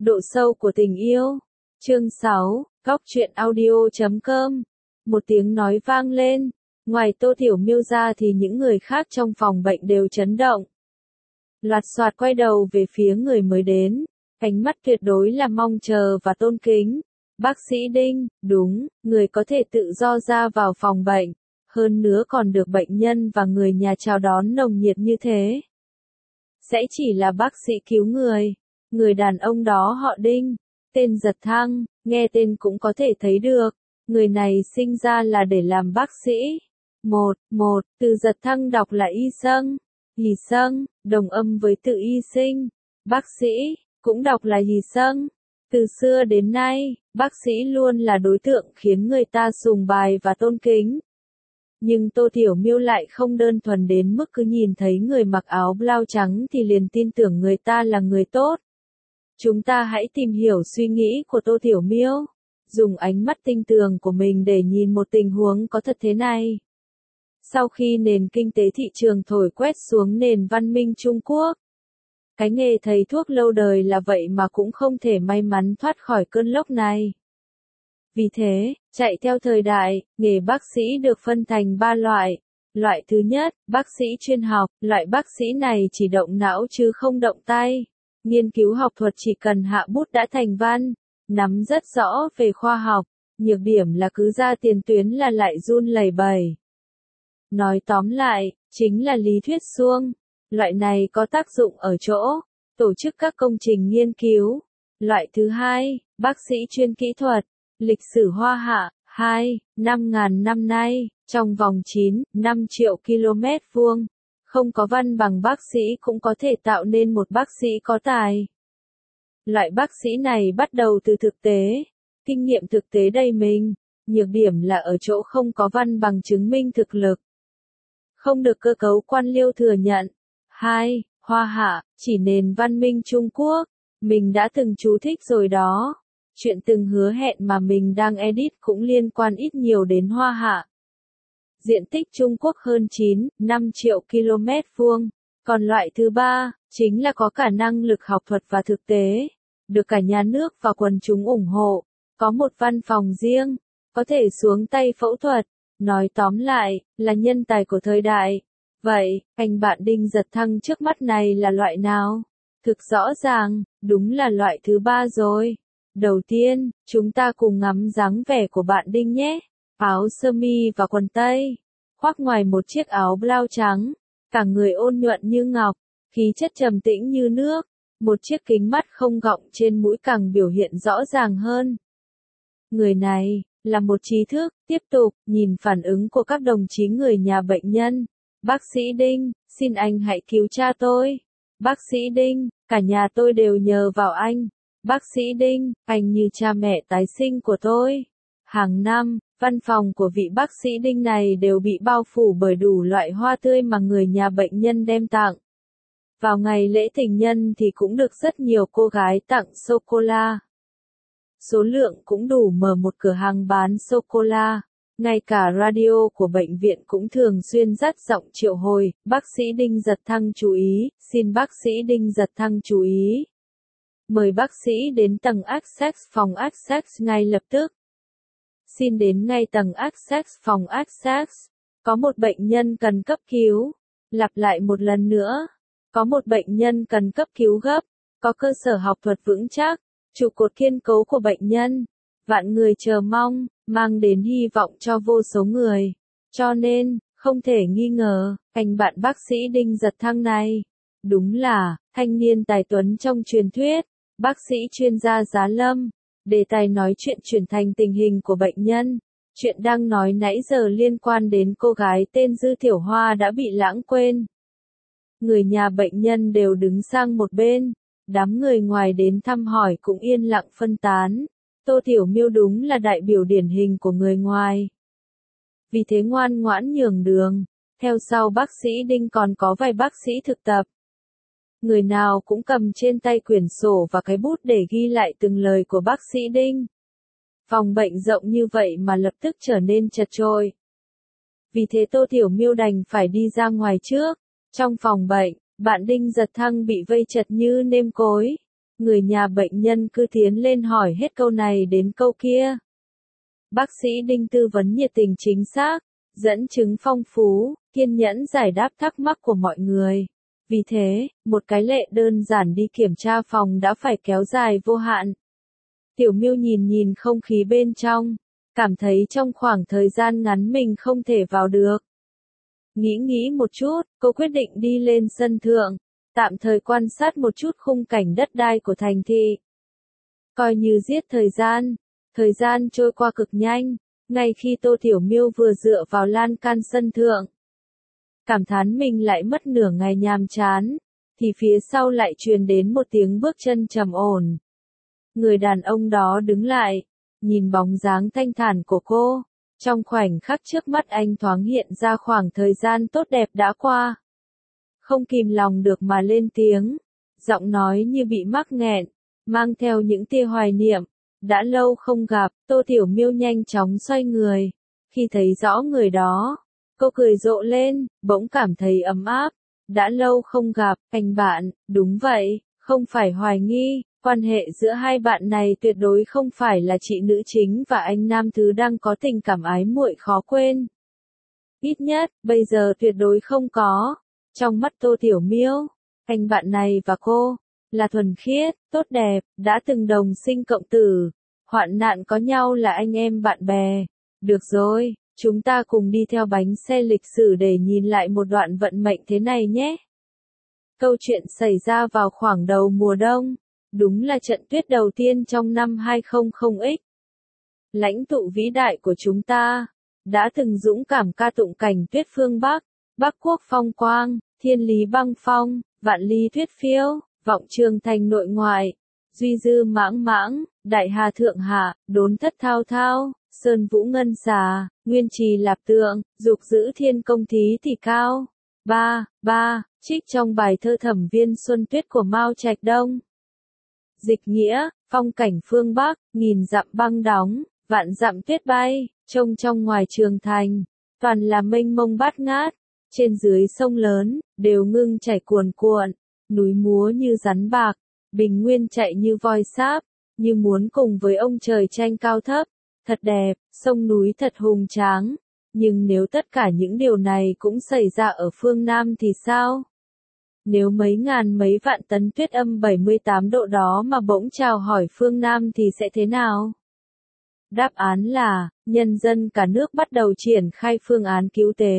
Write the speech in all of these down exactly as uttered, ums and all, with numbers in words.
Độ sâu của tình yêu. Chương sáu, góc truyện audio chấm com. Một tiếng nói vang lên. Ngoài Tô Tiểu Miêu ra thì những người khác trong phòng bệnh đều chấn động. Loạt soạt quay đầu về phía người mới đến. Ánh mắt tuyệt đối là mong chờ và tôn kính. Bác sĩ Đinh, đúng, người có thể tự do ra vào phòng bệnh. Hơn nữa còn được bệnh nhân và người nhà chào đón nồng nhiệt như thế. Sẽ chỉ là bác sĩ cứu người. Người đàn ông đó họ Đinh, tên Giật Thăng, nghe tên cũng có thể thấy được. Người này sinh ra là để làm bác sĩ. Một, một, từ Giật Thăng đọc là y sâng, y sâng, đồng âm với từ y sinh. Bác sĩ, cũng đọc là y sâng. Từ xưa đến nay, bác sĩ luôn là đối tượng khiến người ta sùng bài và tôn kính. Nhưng Tô Tiểu Miêu lại không đơn thuần đến mức cứ nhìn thấy người mặc áo blau trắng thì liền tin tưởng người ta là người tốt. Chúng ta hãy tìm hiểu suy nghĩ của Tô Tiểu Miêu, dùng ánh mắt tinh tường của mình để nhìn một tình huống có thật thế này. Sau khi nền kinh tế thị trường thổi quét xuống nền văn minh Trung Quốc, cái nghề thầy thuốc lâu đời là vậy mà cũng không thể may mắn thoát khỏi cơn lốc này. Vì thế, chạy theo thời đại, nghề bác sĩ được phân thành ba loại. Loại thứ nhất, bác sĩ chuyên học, loại bác sĩ này chỉ động não chứ không động tay. Nghiên cứu học thuật chỉ cần hạ bút đã thành văn, nắm rất rõ về khoa học, nhược điểm là cứ ra tiền tuyến là lại run lẩy bẩy. Nói tóm lại, chính là lý thuyết suông. Loại này có tác dụng ở chỗ, tổ chức các công trình nghiên cứu. Loại thứ hai, bác sĩ chuyên kỹ thuật, lịch sử Hoa Hạ, hai, năm ngàn năm nay, trong vòng chín, năm triệu km vuông. Không có văn bằng bác sĩ cũng có thể tạo nên một bác sĩ có tài. Loại bác sĩ này bắt đầu từ thực tế, kinh nghiệm thực tế đầy mình, nhược điểm là ở chỗ không có văn bằng chứng minh thực lực. Không được cơ cấu quan liêu thừa nhận. hai. Hoa Hạ, chỉ nền văn minh Trung Quốc. Mình đã từng chú thích rồi đó. Chuyện từng hứa hẹn mà mình đang edit cũng liên quan ít nhiều đến Hoa Hạ. Diện tích Trung Quốc hơn chín, năm triệu km vuông. Còn loại thứ ba, chính là có cả năng lực học thuật và thực tế, được cả nhà nước và quần chúng ủng hộ, có một văn phòng riêng, có thể xuống tay phẫu thuật, nói tóm lại, là nhân tài của thời đại. Vậy, anh bạn Đinh Giật Thăng trước mắt này là loại nào? Thực rõ ràng, đúng là loại thứ ba rồi. Đầu tiên, chúng ta cùng ngắm dáng vẻ của bạn Đinh nhé. Áo sơ mi và quần tây, khoác ngoài một chiếc áo blau trắng, cả người ôn nhuận như ngọc, khí chất trầm tĩnh như nước, một chiếc kính mắt không gọng trên mũi càng biểu hiện rõ ràng hơn. Người này, là một trí thức. Tiếp tục, nhìn phản ứng của các đồng chí người nhà bệnh nhân. Bác sĩ Đinh, xin anh hãy cứu cha tôi. Bác sĩ Đinh, cả nhà tôi đều nhờ vào anh. Bác sĩ Đinh, anh như cha mẹ tái sinh của tôi. Hàng năm, văn phòng của vị bác sĩ Đinh này đều bị bao phủ bởi đủ loại hoa tươi mà người nhà bệnh nhân đem tặng. Vào ngày lễ tình nhân thì cũng được rất nhiều cô gái tặng sô-cô-la. Số lượng cũng đủ mở một cửa hàng bán sô-cô-la. Ngay cả radio của bệnh viện cũng thường xuyên dắt giọng triệu hồi, bác sĩ Đinh Giật Thăng chú ý, xin bác sĩ Đinh Giật Thăng chú ý. Mời bác sĩ đến tầng Access phòng Access ngay lập tức. Xin đến ngay tầng Access phòng Access. Có một bệnh nhân cần cấp cứu. Lặp lại một lần nữa. Có một bệnh nhân cần cấp cứu gấp. Có cơ sở học thuật vững chắc. Trụ cột kiên cố của bệnh nhân. Vạn người chờ mong, mang đến hy vọng cho vô số người. Cho nên, không thể nghi ngờ, anh bạn bác sĩ Đinh Giật Thăng này, đúng là, thanh niên tài tuấn trong truyền thuyết, bác sĩ chuyên gia giá lâm. Đề tài nói chuyện chuyển thành tình hình của bệnh nhân. Chuyện đang nói nãy giờ liên quan đến cô gái tên Dư Tiểu Hoa đã bị lãng quên. Người nhà bệnh nhân đều đứng sang một bên. Đám người ngoài đến thăm hỏi cũng yên lặng phân tán. Tô Tiểu Miêu đúng là đại biểu điển hình của người ngoài. Vì thế ngoan ngoãn nhường đường. Theo sau bác sĩ Đinh còn có vài bác sĩ thực tập. Người nào cũng cầm trên tay quyển sổ và cái bút để ghi lại từng lời của bác sĩ Đinh. Phòng bệnh rộng như vậy mà lập tức trở nên chật chội. Vì thế Tô Tiểu Miêu đành phải đi ra ngoài trước. Trong phòng bệnh, bạn Đinh Giật Thăng bị vây chật như nêm cối. Người nhà bệnh nhân cứ tiến lên hỏi hết câu này đến câu kia. Bác sĩ Đinh tư vấn nhiệt tình chính xác, dẫn chứng phong phú, kiên nhẫn giải đáp thắc mắc của mọi người. Vì thế, một cái lệ đơn giản đi kiểm tra phòng đã phải kéo dài vô hạn. Tiểu Miêu nhìn nhìn không khí bên trong, cảm thấy trong khoảng thời gian ngắn mình không thể vào được. Nghĩ nghĩ một chút, cô quyết định đi lên sân thượng, tạm thời quan sát một chút khung cảnh đất đai của thành thị. Coi như giết thời gian, thời gian trôi qua cực nhanh, ngay khi Tô Tiểu Miêu vừa dựa vào lan can sân thượng. Cảm thán mình lại mất nửa ngày nhàm chán, thì phía sau lại truyền đến một tiếng bước chân trầm ổn. Người đàn ông đó đứng lại, nhìn bóng dáng thanh thản của cô. Trong khoảnh khắc trước mắt anh thoáng hiện ra khoảng thời gian tốt đẹp đã qua. Không kìm lòng được mà lên tiếng, giọng nói như bị mắc nghẹn, mang theo những tia hoài niệm. Đã lâu không gặp, Tô Tiểu Miêu nhanh chóng xoay người. Khi thấy rõ người đó, cô cười rộ lên, bỗng cảm thấy ấm áp. Đã lâu không gặp, anh bạn, đúng vậy, không phải hoài nghi. Quan hệ giữa hai bạn này tuyệt đối không phải là chị nữ chính và anh nam thứ đang có tình cảm ái muội khó quên. Ít nhất, bây giờ tuyệt đối không có. Trong mắt Tô Tiểu Miêu, anh bạn này và cô, là thuần khiết, tốt đẹp, đã từng đồng sinh cộng tử. Hoạn nạn có nhau là anh em bạn bè. Được rồi, chúng ta cùng đi theo bánh xe lịch sử để nhìn lại một đoạn vận mệnh thế này nhé. Câu chuyện xảy ra vào khoảng đầu mùa đông. Đúng là trận tuyết đầu tiên trong năm hai không không x. Lãnh tụ vĩ đại của chúng ta, đã từng dũng cảm ca tụng cảnh tuyết phương Bắc, Bắc quốc phong quang, thiên lý băng phong, vạn ly tuyết phiêu, vọng trường thành nội ngoại, duy dư mãng mãng, đại hà thượng hạ, đốn thất thao thao, sơn vũ ngân xà, nguyên trì lạp tượng, dục giữ thiên công thí thì cao. ba. ba. Trích trong bài thơ Thẩm viên Xuân Tuyết của Mao Trạch Đông. Dịch nghĩa, phong cảnh phương Bắc, nghìn dặm băng đóng, vạn dặm tuyết bay, trông trong ngoài trường thành, toàn là mênh mông bát ngát, trên dưới sông lớn, đều ngưng chảy cuồn cuộn, núi múa như rắn bạc, bình nguyên chạy như voi sáp, như muốn cùng với ông trời tranh cao thấp, thật đẹp, sông núi thật hùng tráng, nhưng nếu tất cả những điều này cũng xảy ra ở phương Nam thì sao? Nếu mấy ngàn mấy vạn tấn tuyết âm bảy mươi tám độ đó mà bỗng chào hỏi phương Nam thì sẽ thế nào? Đáp án là, nhân dân cả nước bắt đầu triển khai phương án cứu tế.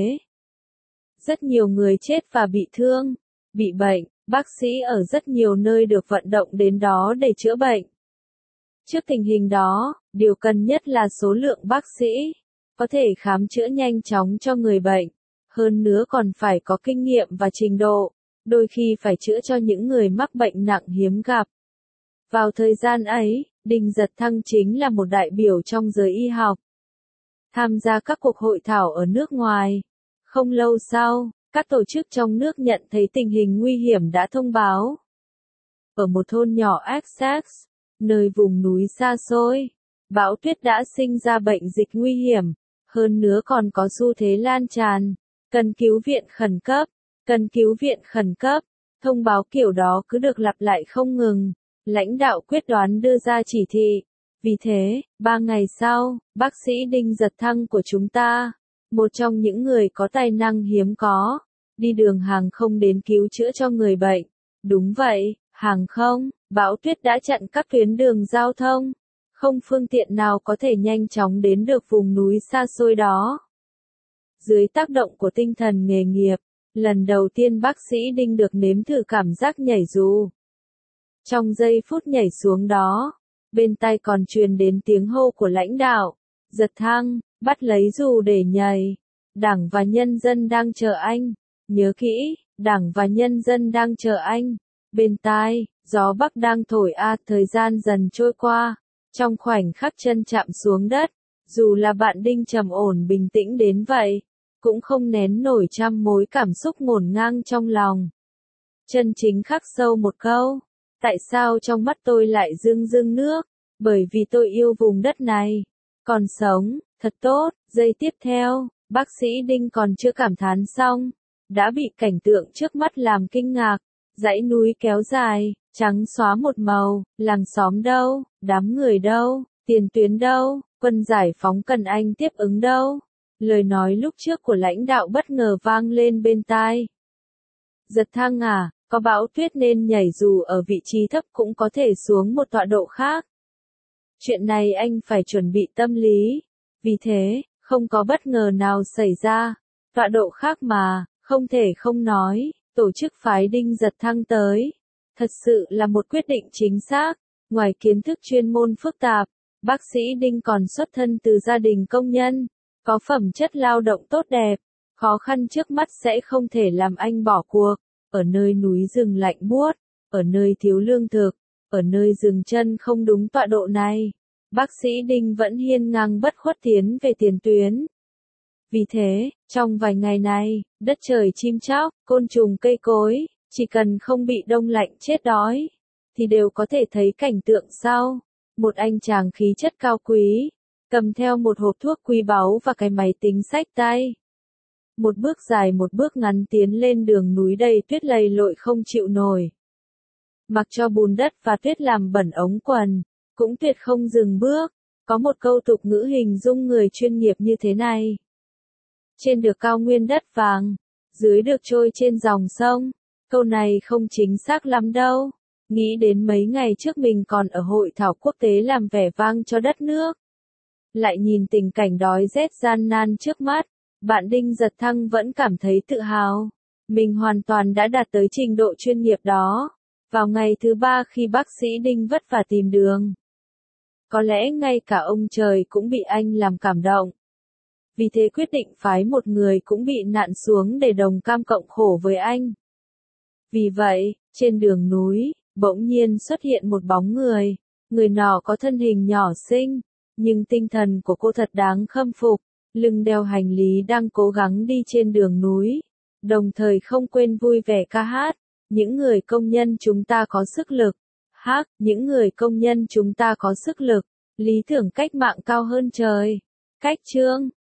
Rất nhiều người chết và bị thương, bị bệnh, bác sĩ ở rất nhiều nơi được vận động đến đó để chữa bệnh. Trước tình hình đó, điều cần nhất là số lượng bác sĩ, có thể khám chữa nhanh chóng cho người bệnh, hơn nữa còn phải có kinh nghiệm và trình độ. Đôi khi phải chữa cho những người mắc bệnh nặng hiếm gặp. Vào thời gian ấy, Đinh Giật Thăng chính là một đại biểu trong giới y học. Tham gia các cuộc hội thảo ở nước ngoài. Không lâu sau, các tổ chức trong nước nhận thấy tình hình nguy hiểm đã thông báo. Ở một thôn nhỏ Essex, nơi vùng núi xa xôi, bão tuyết đã sinh ra bệnh dịch nguy hiểm, hơn nữa còn có xu thế lan tràn, cần cứu viện khẩn cấp. Cần cứu viện khẩn cấp, thông báo kiểu đó cứ được lặp lại không ngừng. Lãnh đạo quyết đoán đưa ra chỉ thị. Vì thế, ba ngày sau, bác sĩ Đinh Giật Thăng của chúng ta, một trong những người có tài năng hiếm có, đi đường hàng không đến cứu chữa cho người bệnh. Đúng vậy, hàng không, bão tuyết đã chặn các tuyến đường giao thông. Không phương tiện nào có thể nhanh chóng đến được vùng núi xa xôi đó. Dưới tác động của tinh thần nghề nghiệp, lần đầu tiên bác sĩ Đinh được nếm thử cảm giác nhảy dù. Trong giây phút nhảy xuống đó, bên tai còn truyền đến tiếng hô của lãnh đạo. Giật Thăng, bắt lấy dù để nhảy. Đảng và nhân dân đang chờ anh. Nhớ kỹ, Đảng và nhân dân đang chờ anh. Bên tai, gió bắc đang thổi a, thời gian dần trôi qua. Trong khoảnh khắc chân chạm xuống đất, dù là bạn Đinh trầm ổn bình tĩnh đến vậy, cũng không nén nổi trăm mối cảm xúc ngổn ngang trong lòng. Chân chính khắc sâu một câu, tại sao trong mắt tôi lại rưng rưng nước? Bởi vì tôi yêu vùng đất này. Còn sống, thật tốt. Giây tiếp theo, bác sĩ Đinh còn chưa cảm thán xong, đã bị cảnh tượng trước mắt làm kinh ngạc. Dãy núi kéo dài, trắng xóa một màu, làng xóm đâu, đám người đâu, tiền tuyến đâu, quân giải phóng cần anh tiếp ứng đâu. Lời nói lúc trước của lãnh đạo bất ngờ vang lên bên tai. Giật Thăng à, có bão tuyết nên nhảy dù ở vị trí thấp cũng có thể xuống một tọa độ khác. Chuyện này anh phải chuẩn bị tâm lý. Vì thế, không có bất ngờ nào xảy ra. Tọa độ khác mà, không thể không nói, tổ chức phái Đinh Giật Thăng tới. Thật sự là một quyết định chính xác. Ngoài kiến thức chuyên môn phức tạp, bác sĩ Đinh còn xuất thân từ gia đình công nhân, có phẩm chất lao động tốt đẹp. Khó khăn trước mắt sẽ không thể làm anh bỏ cuộc. Ở nơi núi rừng lạnh buốt, ở nơi thiếu lương thực, ở nơi dừng chân không đúng tọa độ này, bác sĩ Đinh vẫn hiên ngang bất khuất tiến về tiền tuyến. Vì thế, trong vài ngày này, đất trời chim chóc, côn trùng cây cối, chỉ cần không bị đông lạnh chết đói, thì đều có thể thấy cảnh tượng sau. Một anh chàng khí chất cao quý, cầm theo một hộp thuốc quý báu và cái máy tính xách tay. Một bước dài một bước ngắn tiến lên đường núi đầy tuyết lầy lội không chịu nổi. Mặc cho bùn đất và tuyết làm bẩn ống quần, cũng tuyệt không dừng bước. Có một câu tục ngữ hình dung người chuyên nghiệp như thế này. Trên được cao nguyên đất vàng, dưới được trôi trên dòng sông. Câu này không chính xác lắm đâu. Nghĩ đến mấy ngày trước mình còn ở hội thảo quốc tế làm vẻ vang cho đất nước. Lại nhìn tình cảnh đói rét gian nan trước mắt. Bạn Đinh Giật Thăng vẫn cảm thấy tự hào. Mình hoàn toàn đã đạt tới trình độ chuyên nghiệp đó. Vào ngày thứ ba khi bác sĩ Đinh vất vả tìm đường. Có lẽ ngay cả ông trời cũng bị anh làm cảm động. Vì thế quyết định phái một người cũng bị nạn xuống để đồng cam cộng khổ với anh. Vì vậy, trên đường núi, bỗng nhiên xuất hiện một bóng người. Người nọ có thân hình nhỏ xinh, nhưng tinh thần của cô thật đáng khâm phục. Lưng đeo hành lý đang cố gắng đi trên đường núi, đồng thời không quên vui vẻ ca hát. Những người công nhân chúng ta có sức lực. Hát, những người công nhân chúng ta có sức lực. Lý tưởng cách mạng cao hơn trời. Cách chương